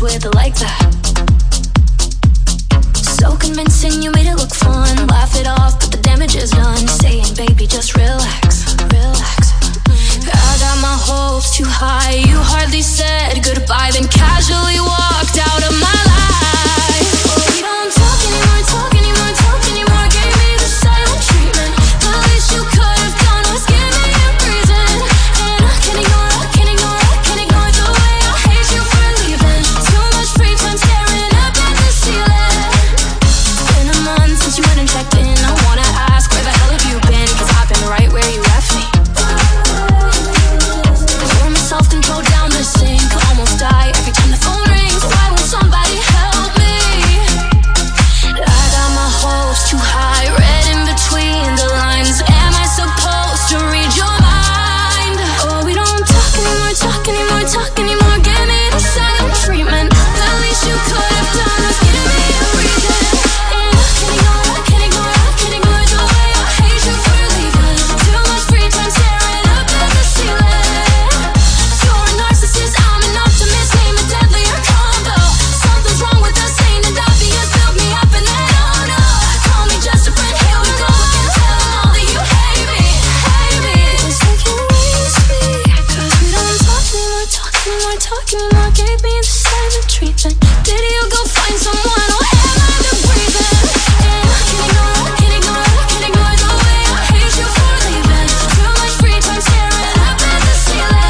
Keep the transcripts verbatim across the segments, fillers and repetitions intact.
with it like that. So convincing, you made it look fun. Laugh it off, but the damage is done. Saying, baby, just relax, relax. I got my hopes too high. You hardly said goodbye, then casually walked out of my life. Oh, we don't talk anymore, talk anymore, talk anymore. Gave me the silent treatment. The least you could have done was give me a reason. And I can't ignore, I can't ignore, I can't ignore the way I hate you for leaving. Too much free time staring up at the ceiling. It's been a month since you went and checked in. I wanna ask, where the hell have you been? Cause I've been right where you left me. Self-control down the sink. Almost die every time the phone rings. Why won't somebody help me? I got my hopes too high. Read in between the lines. Am I supposed to read your mind? Oh, we don't talk anymore, talk anymore, talk anymore. Give me the silent treatment. The least you could have done was give me a reason. And I can't ignore, I can't ignore, I can't ignore the way I hate you for leaving. Too much free time staring up at the ceiling. I'm an optimist, name a deadlier combo. Something's wrong with us, ain't it obvious? Build me up and then oh no. Call me just a friend, here we go again. Tell them all that you hate me, hate me. It's like you need me. Cause we don't talk anymore, talk anymore, talk anymore. Gave me the silent treatment. Did you go find someone or am I the reason? And I can't ignore, I can't ignore, I can't ignore the way I hate you for leaving. Too much free time staring up at the ceiling.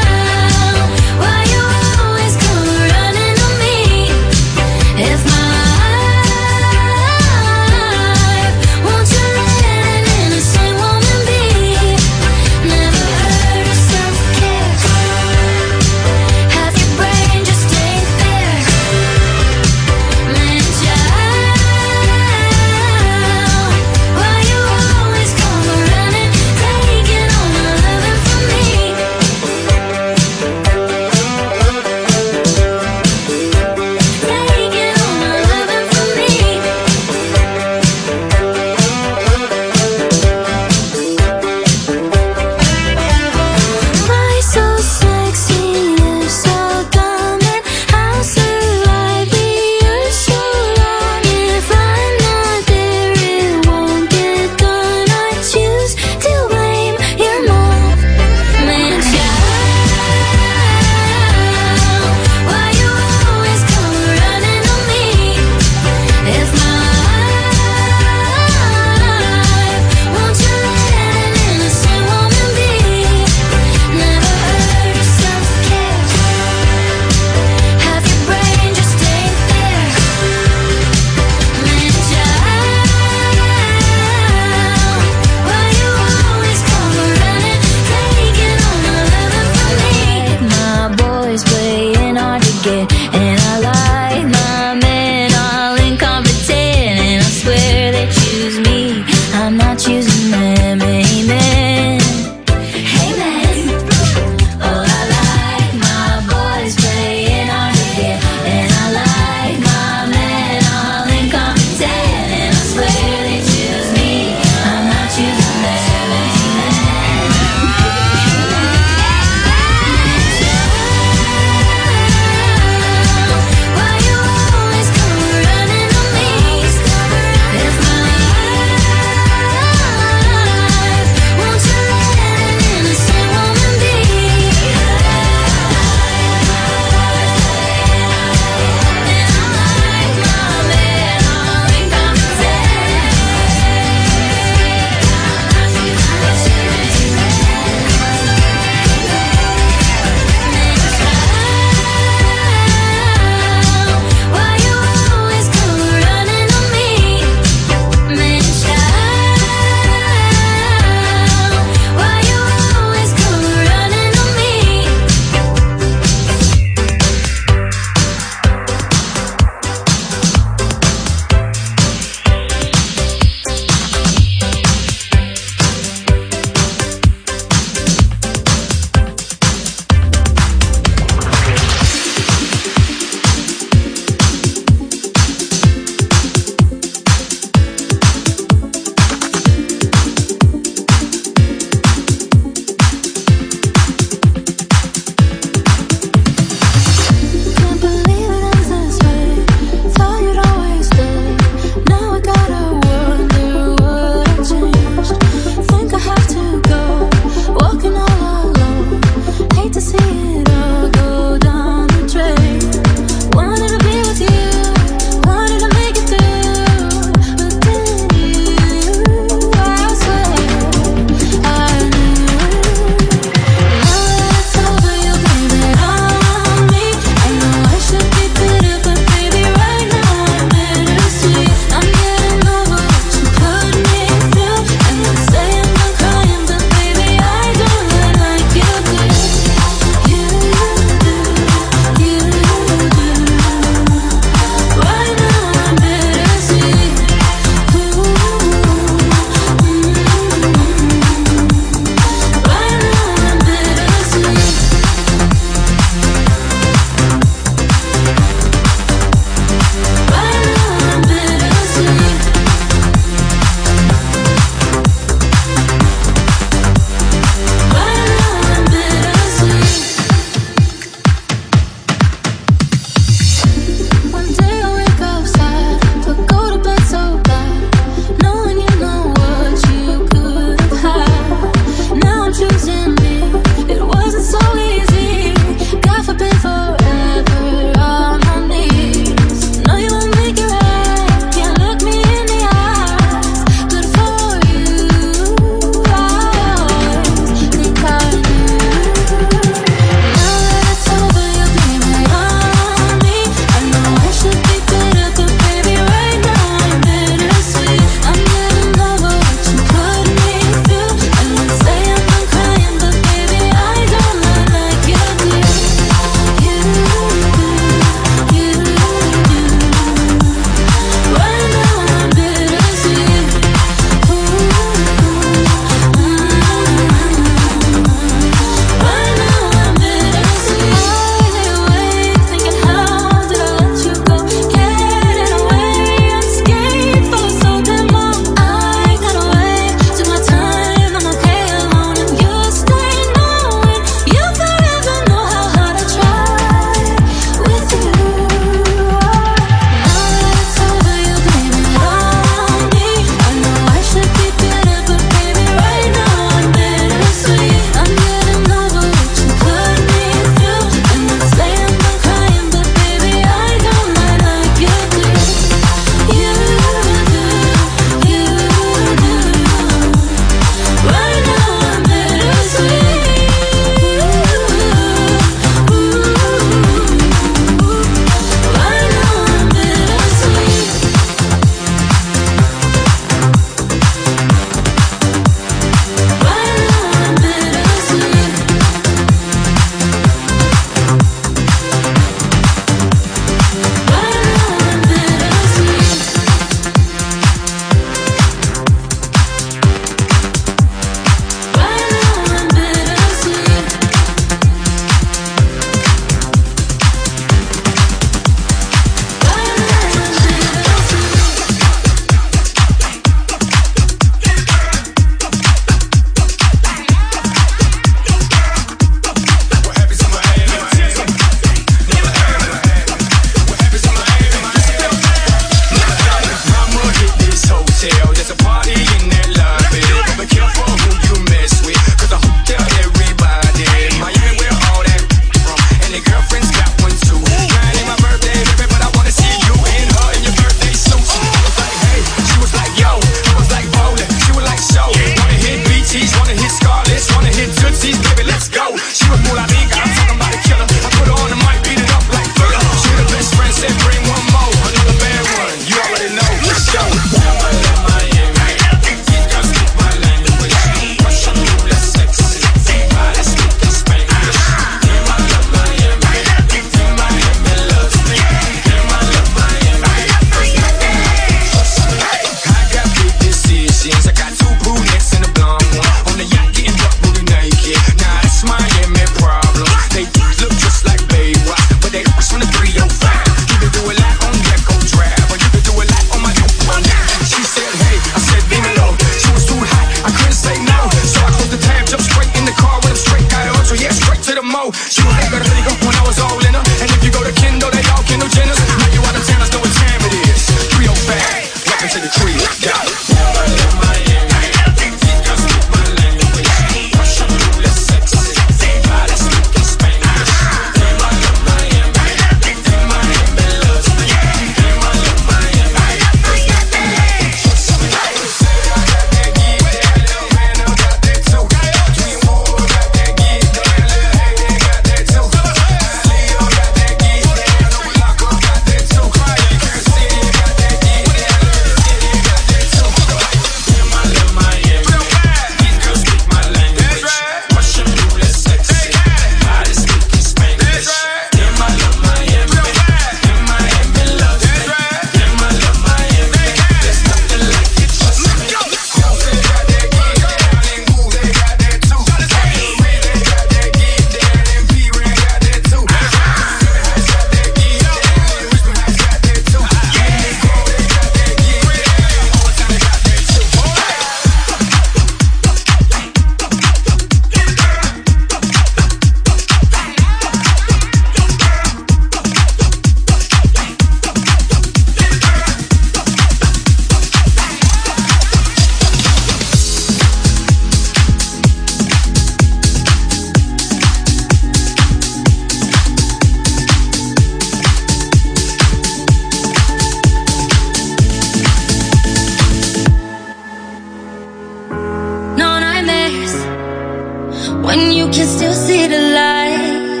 can still see the light.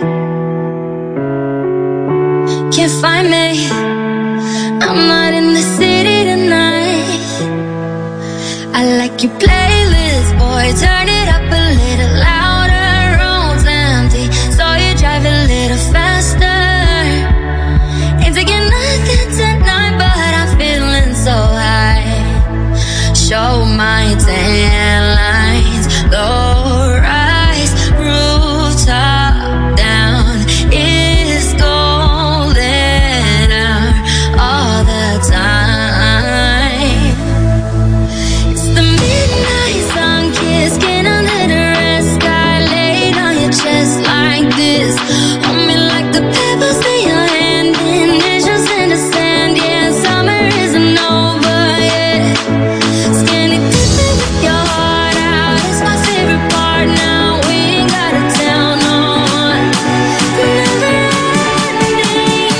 Can't find me, I'm not in the city tonight. I like your playlist, boy, turn it up a little louder. Road's empty, so you drive a little faster. Ain't taking nothing tonight, but I'm feeling so high. Show my tan lines, low rise, rooftop down. It's golden hour all the time. It's the midnight sun kiss, skin under the red sky, laid on your chest like this. Hold me like the pebbles in your hand, initials in the sand. Yeah, summer isn't over yet. Skinny dipping with your heart out, it's my favorite part now. We ain't gotta tell no one. Never ending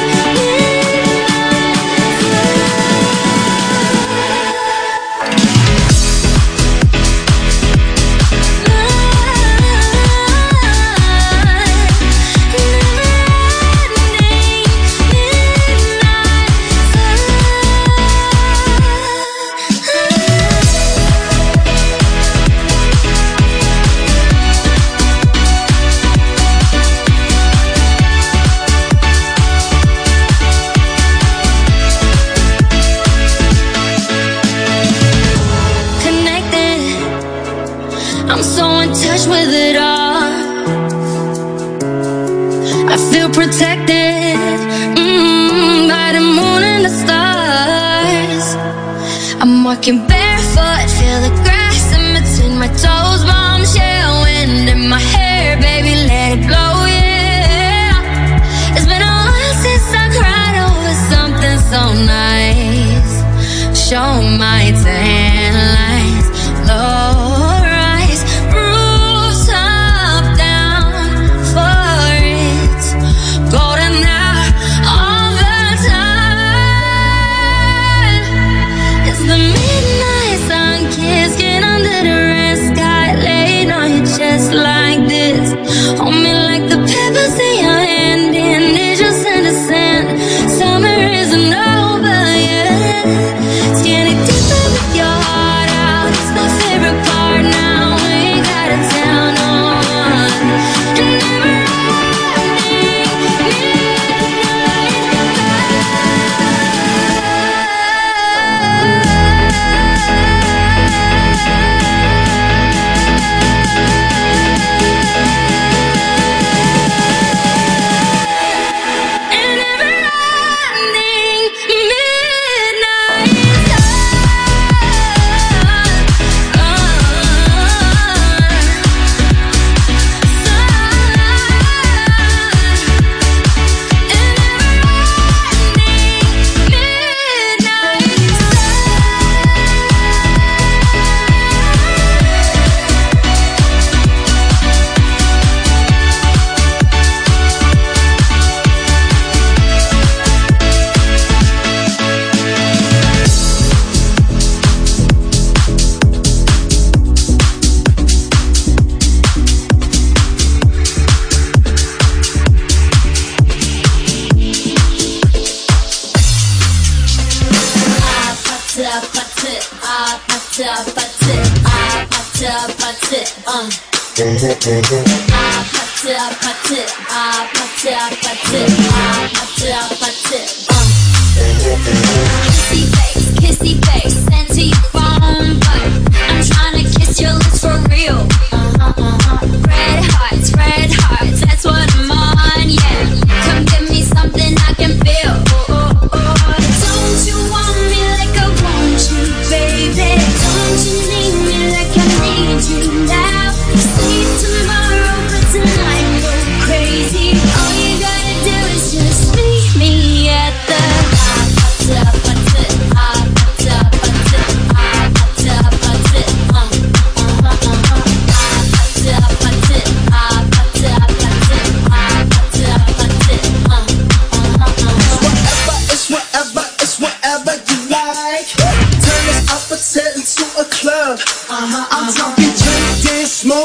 connected, I'm so in touch with it all. I feel protected mm, by the moon and the stars. I'm walking barefoot, feel the grass in between my toes. Bombshell wind in my hair, baby, let it blow, yeah. It's been a while since I cried over something so nice. Show my tan lines, low rise, rooftop down for it. Golden hour all the time. It's the midnight sun kiss, skin under the red sky, laid on your chest like this. Hold me like the pebbles in your hand, initials in the sand. Summer isn't over yet. Skinny dipping with your heart out, it's my favorite part now. We ain't gotta tell no one. And never ending kissy face, kissy face, send to your phone, but I'm tryna kiss your lips for real. Uh-huh, uh-huh. Red hearts, red hearts, that's what I'm on, yeah. Come give me something I can feel. Oh, oh, oh. Don't you want me like I want you, baby? Don't you need me like I need you now? See tomorrow, but tonight go crazy. All you gotta do is just meet me at the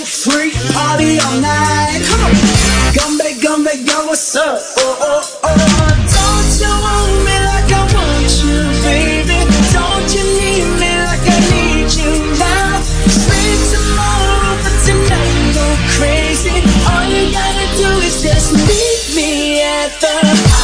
free, party all night. Come on. Come back, come back, yo, what's up? Oh, oh, oh. Don't you want me like I want you, baby? Don't you need me like I need you now? Sleep tomorrow, but tonight go crazy. All you gotta do is just meet me at the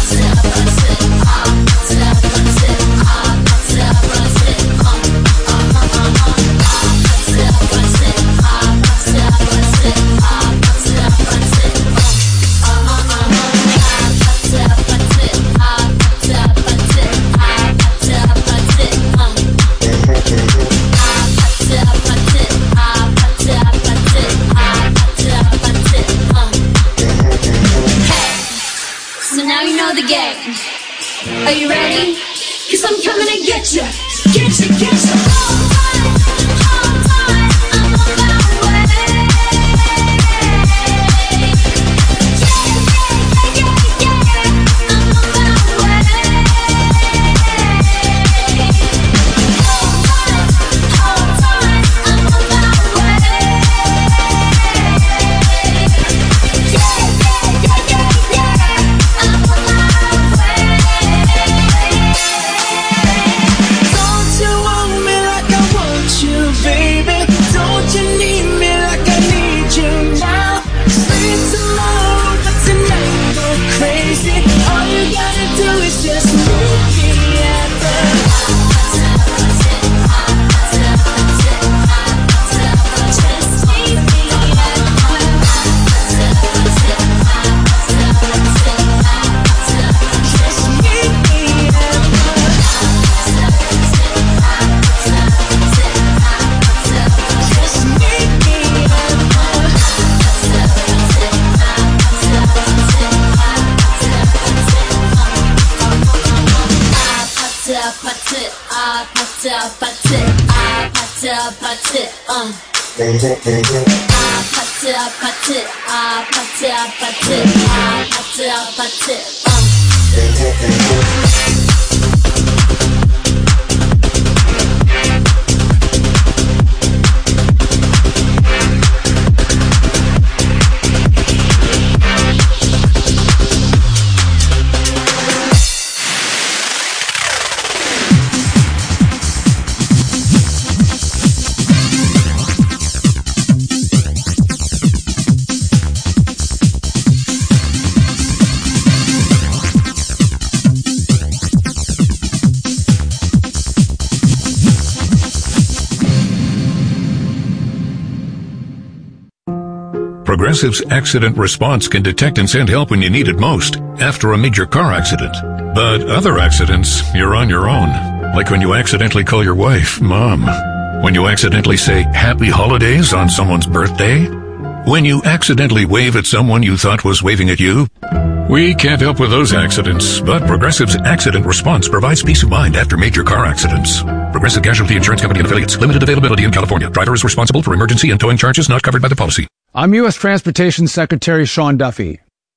the game. Are you ready? Cause I'm coming to get you. Get you, get you. Hold tight, hold tight, I'm on my way. Yeah, yeah, yeah, yeah, yeah, I'm on my way. Hold tight, hold tight, I'm on my way. Yeah, yeah, yeah, yeah, yeah, I'm on my way. Progressive's accident response can detect and send help when you need it most, after a major car accident. But other accidents, you're on your own. Like when you accidentally call your wife Mom. When you accidentally say Happy Holidays on someone's birthday. When you accidentally wave at someone you thought was waving at you. We can't help with those accidents, but Progressive's accident response provides peace of mind after major car accidents. Progressive Casualty Insurance Company and Affiliates. Limited availability in California. Driver is responsible for emergency and towing charges not covered by the policy. I'm U S Transportation Secretary Sean Duffy.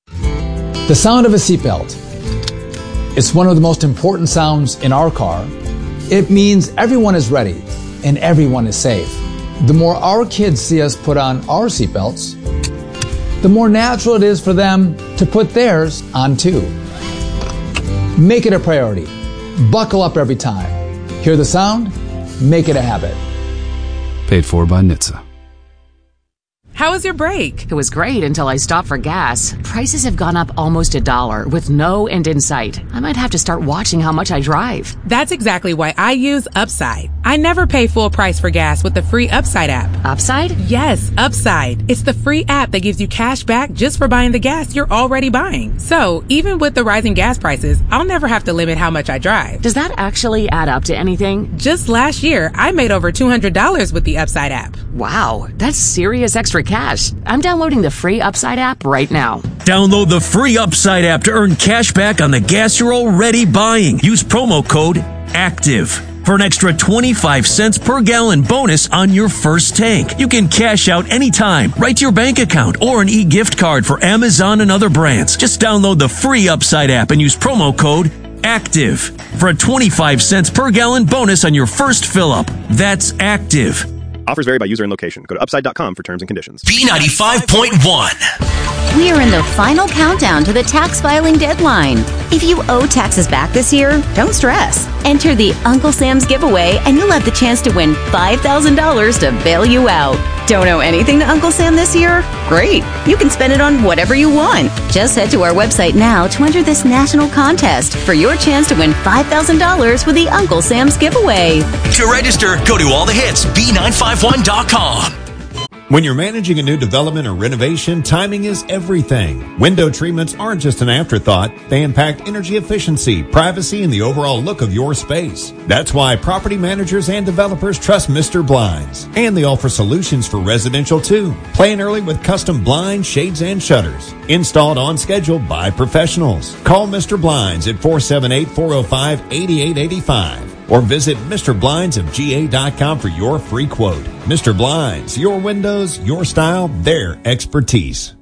The sound of a seatbelt. It's one of the most important sounds in our car. It means everyone is ready and everyone is safe. The more our kids see us put on our seatbelts, the more natural it is for them to put theirs on too. Make it a priority. Buckle up every time. Hear the sound? Make it a habit. Paid for by N H T S A. How was your break? It was great until I stopped for gas. Prices have gone up almost a dollar with no end in sight. I might have to start watching how much I drive. That's exactly why I use Upside. I never pay full price for gas with the free Upside app. Upside? Yes, Upside. It's the free app that gives you cash back just for buying the gas you're already buying. So, even with the rising gas prices, I'll never have to limit how much I drive. Does that actually add up to anything? Just last year, I made over two hundred dollars with the Upside app. Wow, that's serious extra cash. I'm downloading the free Upside app right now. Download the free Upside app to earn cash back on the gas you're already buying. Use promo code ACTIVE for an extra twenty-five cents per gallon bonus on your first tank. You can cash out anytime, right to your bank account, or an e-gift card for Amazon and other brands. Just download the free Upside app and use promo code ACTIVE for a twenty-five cents per gallon bonus on your first fill-up. That's ACTIVE. Offers vary by user and location. Go to upside dot com for terms and conditions. B ninety-five point one. We are in the final countdown to the tax filing deadline. If you owe taxes back this year, don't stress. Enter the Uncle Sam's giveaway and you'll have the chance to win five thousand dollars to bail you out. Don't owe anything to Uncle Sam this year? Great. You can spend it on whatever you want. Just head to our website now to enter this national contest for your chance to win five thousand dollars with the Uncle Sam's giveaway. To register, go to all the hits B nine five one dot com. When you're managing a new development or renovation, timing is everything. Window treatments aren't just an afterthought. They impact energy efficiency, privacy, and the overall look of your space. That's why property managers and developers trust Mister Blinds. And they offer solutions for residential too. Plan early with custom blinds, shades, and shutters. Installed on schedule by professionals. Call Mister Blinds at four seven eight, four oh five, eight eight eight five. Or visit Mister Blinds of G A dot com for your free quote. Mister Blinds, your windows, your style, their expertise.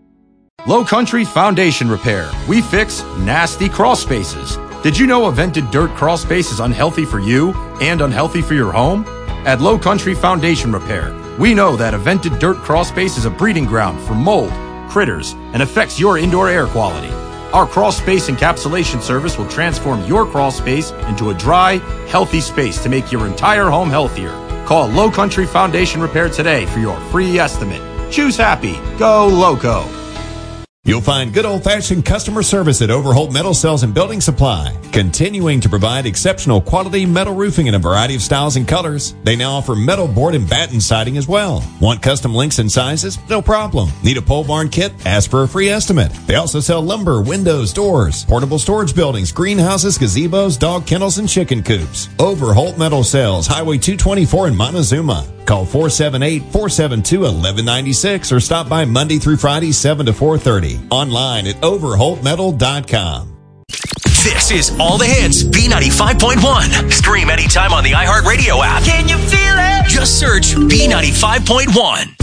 Low Country Foundation Repair. We fix nasty crawl spaces. Did you know a vented dirt crawl space is unhealthy for you and unhealthy for your home? At Low Country Foundation Repair, we know that a vented dirt crawl space is a breeding ground for mold, critters, and affects your indoor air quality. Our crawl space encapsulation service will transform your crawl space into a dry, healthy space to make your entire home healthier. Call Low Country Foundation Repair today for your free estimate. Choose happy. Go Loco. You'll find good old-fashioned customer service at Overholt Metal Sales and Building Supply, continuing to provide exceptional quality metal roofing in a variety of styles and colors. They now offer metal board and batten siding as well. Want custom lengths and sizes? No problem. Need a pole barn kit? Ask for a free estimate. They also sell lumber, windows, doors, portable storage buildings, greenhouses, gazebos, dog kennels, and chicken coops. Overholt Metal Sales, Highway two twenty-four in Montezuma. Call four seven eight, four seven two, one one nine six or stop by Monday through Friday, seven to four thirty. Online at overholt metal dot com. This is All the Hits B ninety-five point one. Stream anytime on the iHeartRadio app. Can you feel it? Just search B ninety-five point one.